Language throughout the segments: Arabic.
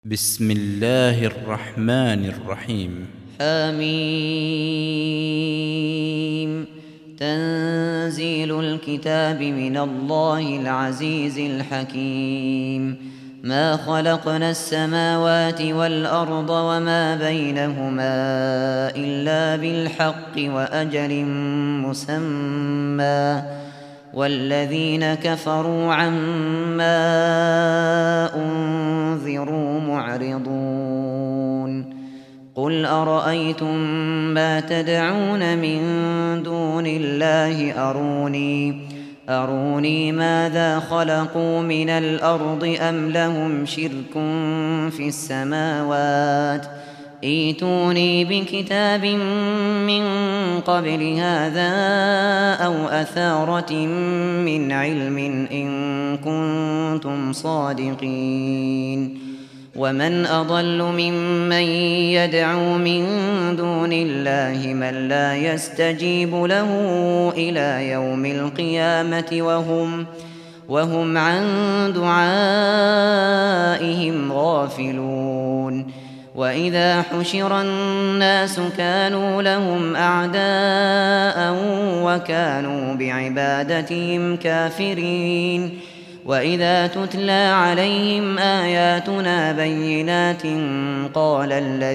بسم الله الرحمن الرحيم. حميم. تنزيل الكتاب من الله العزيز الحكيم. ما خلقنا السماوات والأرض وما بينهما إلا بالحق وأجل مسمى، والذين كفروا عما أنذروا معرضون. قل أرأيتم ما تدعون من دون الله أروني ماذا خلقوا من الأرض أم لهم شرك في السماوات، ائتوني بكتاب من قبل هذا أو أثارة من علم إن كنتم صادقين. ومن أضل ممن يدعو من دون الله من لا يستجيب له إلى يوم القيامة وهم عن دعائهم غافلون. وإذا حشر الناس كانوا لهم أعداء وكانوا بعبادتهم كافرين. وإذا تتلى عليهم آياتنا بينات قال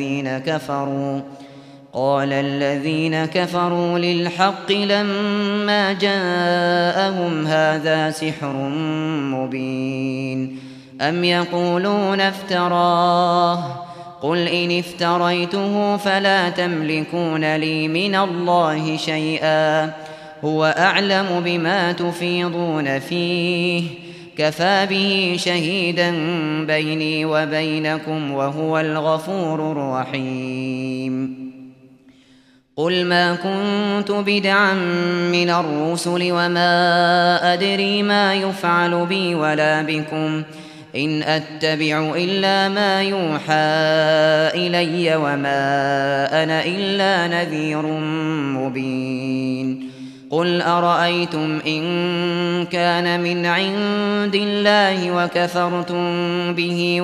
الذين كفروا للحق لما جاءهم هذا سحر مبين. أم يقولون افتراه، قل إن افتريته فلا تملكون لي من الله شيئا، هو أعلم بما تفيضون فيه، كفى به شهيدا بيني وبينكم وهو الغفور الرحيم. قل ما كنت بدعا من الرسل وما أدري ما يفعل بي ولا بكم، إن أتبع إلا ما يوحى إلي وما أنا إلا نذير مبين. قل أرأيتم إن كان من عند الله وكفرتم به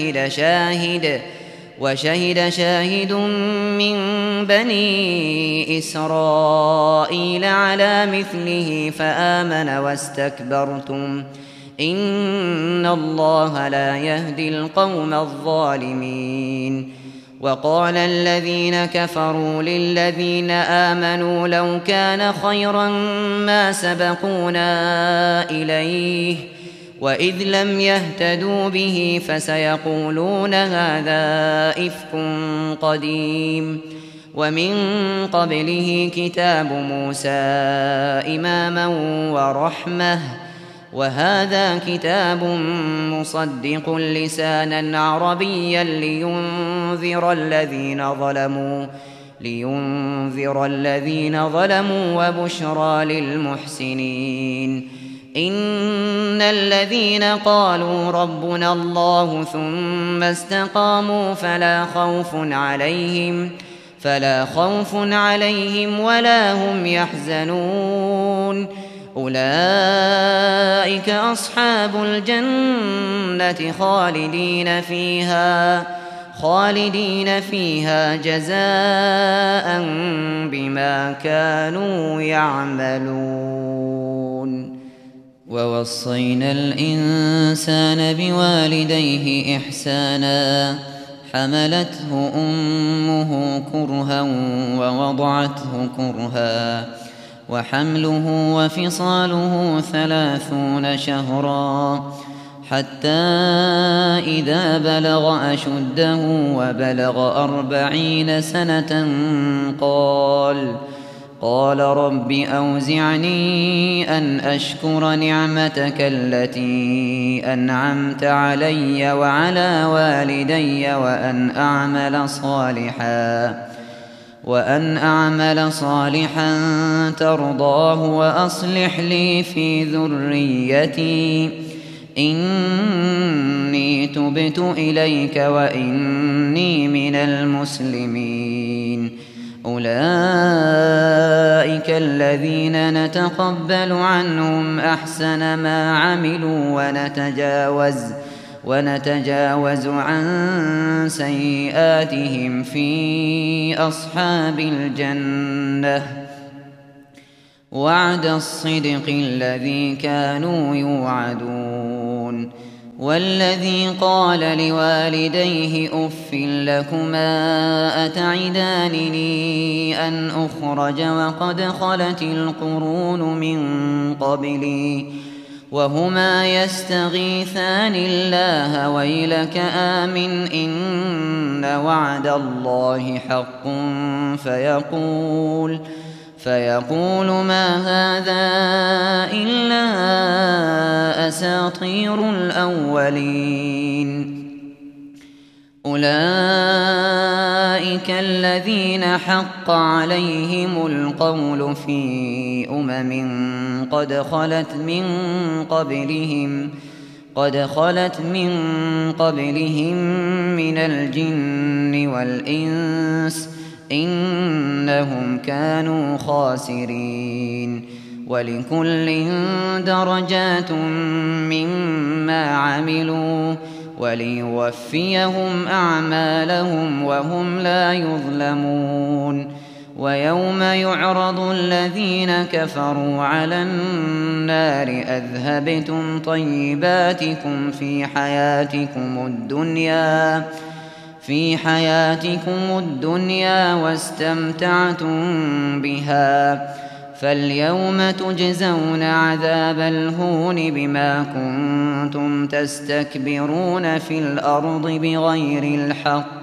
وشهد شاهد من بني إسرائيل على مثله فآمن واستكبرتم، إن الله لا يهدي القوم الظالمين. وقال الذين كفروا للذين آمنوا لو كان خيرا ما سبقونا إليه، وإذ لم يهتدوا به فسيقولون هذا إفك قديم. ومن قبله كتاب موسى إماما ورحمة، وهذا كتاب مصدق لسانا عربيا لينذر الذين ظلموا وبشرى للمحسنين. إن الذين قالوا ربنا الله ثم استقاموا فلا خوف عليهم ولا هم يحزنون. أولئك أصحاب الجنة خالدين فيها جزاء بما كانوا يعملون. ووصينا الإنسان بوالديه إحسانا، حملته أمه كرها ووضعته كرها، وحمله وفصاله 30 شهرا، حتى إذا بلغ أشده وبلغ 40 سنة قال رب أوزعني أن أشكر نعمتك التي أنعمت علي وعلى والدي وأن أعمل صالحا ترضاه وأصلح لي في ذريتي إني تبت إليك وإني من المسلمين. أولئك الذين نتقبل عنهم أحسن ما عملوا ونتجاوز عن سيئاتهم في أصحاب الجنة وعد الصدق الذي كانوا يوعدون. والذي قال لوالديه أف لكما أتعدانني أن أخرج وقد خلت القرون من قبلي وهما يستغيثان الله ويلك آمن إن وعد الله حق فيقول ما هذا إلا أساطير الأولين. أولئك الذين حق عليهم القول في قد خلت من قبلهم من الجن والإنس إنهم كانوا خاسرين. ولكل درجات مما عملوا وليوفيهم أعمالهم وهم لا يظلمون. ويوم يعرض الذين كفروا على النار أذهبتم طيباتكم في حياتكم الدنيا واستمتعتم بها فاليوم تجزون عذاب الهون بما كنتم تستكبرون في الأرض بغير الحق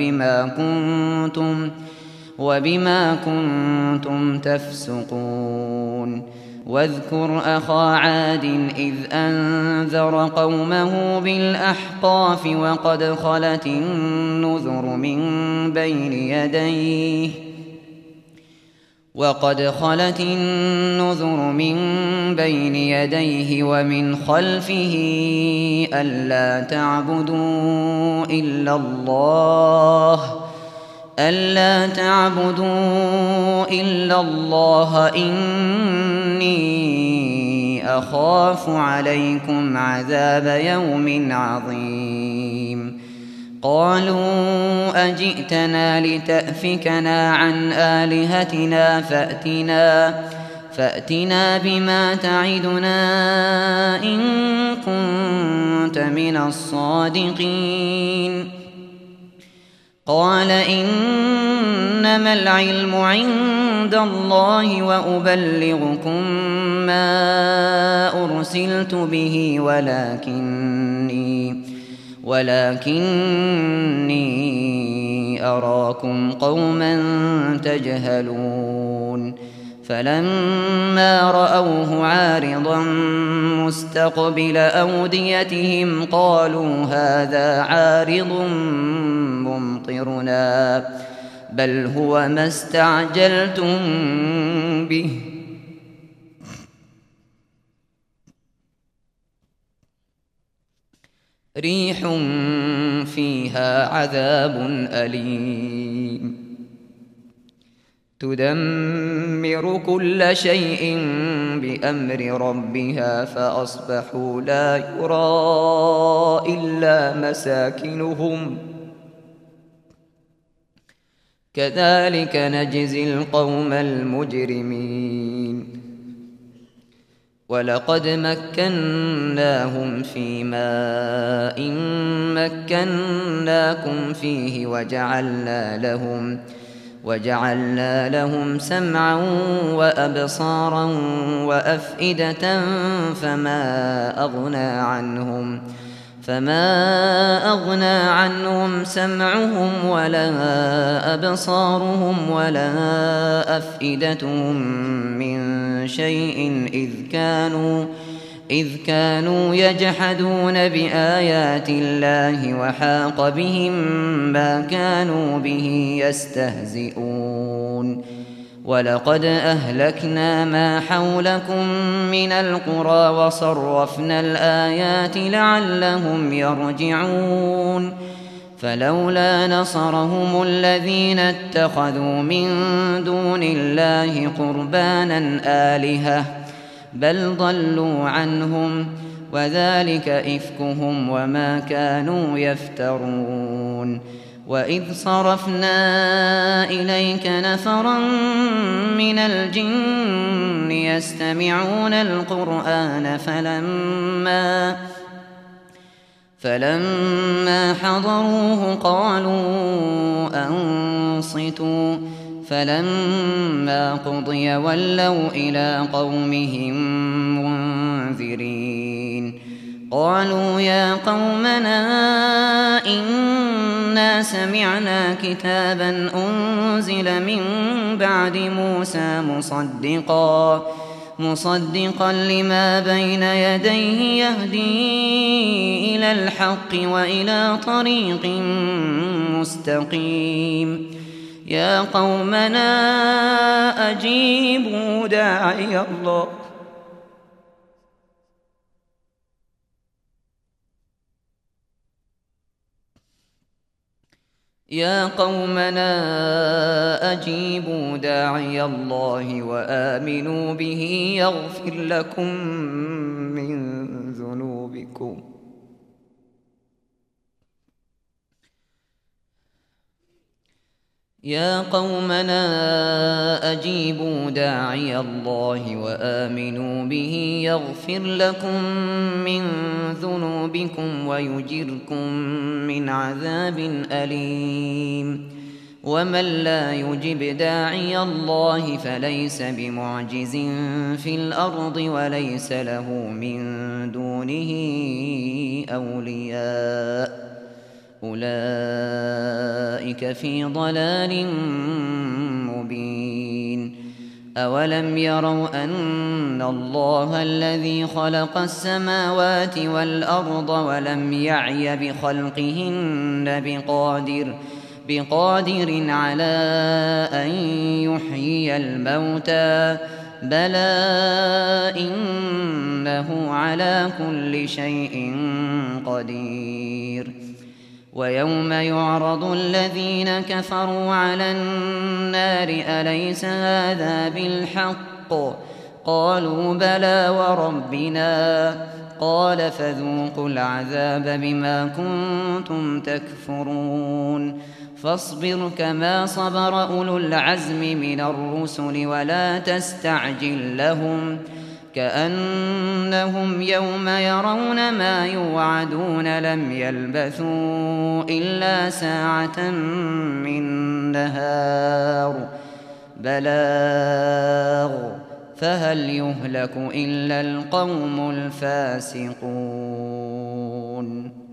وبما كنتم تفسقون. واذكر أخا عاد إذ أنذر قومه بالأحقاف وقد خلت النذر من بين يديه ومن خلفه ألا تعبدوا إلا الله إني أخاف عليكم عذاب يوم عظيم. قالوا أجئتنا لتأفكنا عن آلهتنا فأتنا بما تعدنا إن كنت من الصادقين. قال إنما العلم عند الله وأبلغكم ما أرسلت به ولكني أراكم قوما تجهلون. فلما رأوه عارضا مستقبل أوديتهم قالوا هذا عارض ممطرنا بل هو ما استعجلتم به ريح فيها عذاب أليم تدمر كل شيء بأمر ربها فأصبحوا لا يرى إلا مساكنهم كذلك نجزي القوم المجرمين. ولقد مكناهم في ماء مكناكم فيه وجعلنا لهم سمعا وأبصارا وأفئدة فما أغنى عنهم سمعهم ولا أبصارهم ولا أفئدتهم من شيء إذ كانوا يجحدون بآيات الله وحاق بهم ما كانوا به يستهزئون. ولقد أهلكنا ما حولكم من القرى وصرفنا الآيات لعلهم يرجعون. فلولا نصرهم الذين اتخذوا من دون الله قربانا آلهة بل ضلوا عنهم وذلك إفكهم وما كانوا يفترون. وإذ صرفنا إليك نفرا من الجن يستمعون القرآن فلما حضروه قالوا أنصتوا، فلما قضي ولوا إلى قومهم منذرين. قالوا يا قومنا إنا سمعنا كتابا أنزل من بعد موسى مصدقا لما بين يديه يهدي إلى الحق وإلى طريق مستقيم. يا قومنا أجيبوا داعي الله وآمنوا به يغفر لكم من ذنوبكم ويجركم من عذاب أليم. ومن لا يجب داعي الله فليس بمعجز في الأرض وليس له من دونه أولياء، أولئك في ضلال مبين. أولم يروا أن الله الذي خلق السماوات والأرض ولم يعي بخلقهن بقادر على أن يحيي الموتى، بلى إنه على كل شيء قدير. ويوم يعرض الذين كفروا على النار أليس هذا بالحق؟ قالوا بلى وربنا، قال فذوقوا العذاب بما كنتم تكفرون. فاصبر كما صبر أولو العزم من الرسل ولا تستعجل لهم، كأنهم يوم يرون ما يوعدون لم يلبثوا إلا ساعة من نهار بلاغ، فهل يهلك إلا القوم الفاسقون.